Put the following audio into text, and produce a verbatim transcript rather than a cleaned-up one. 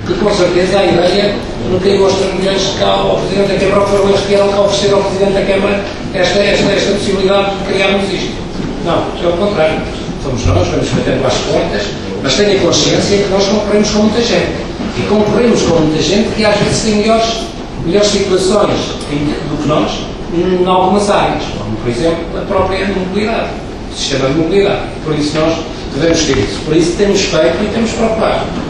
E com certeza a ideia não caiu aos trambolhões cá ao Presidente da Câmara, foram eles que vieram cá oferecer ao Presidente da Câmara esta, esta, esta possibilidade de criarmos isto. Não, é o contrário. Somos nós, vamos batendo às portas, mas tenha consciência que nós concorremos com muita gente. E concorremos com muita gente que às vezes tem melhores, melhores situações do que nós em algumas áreas, como por exemplo a própria mobilidade, o sistema de mobilidade. Por isso nós devemos ter isso. Por isso temos feito e temos procurado.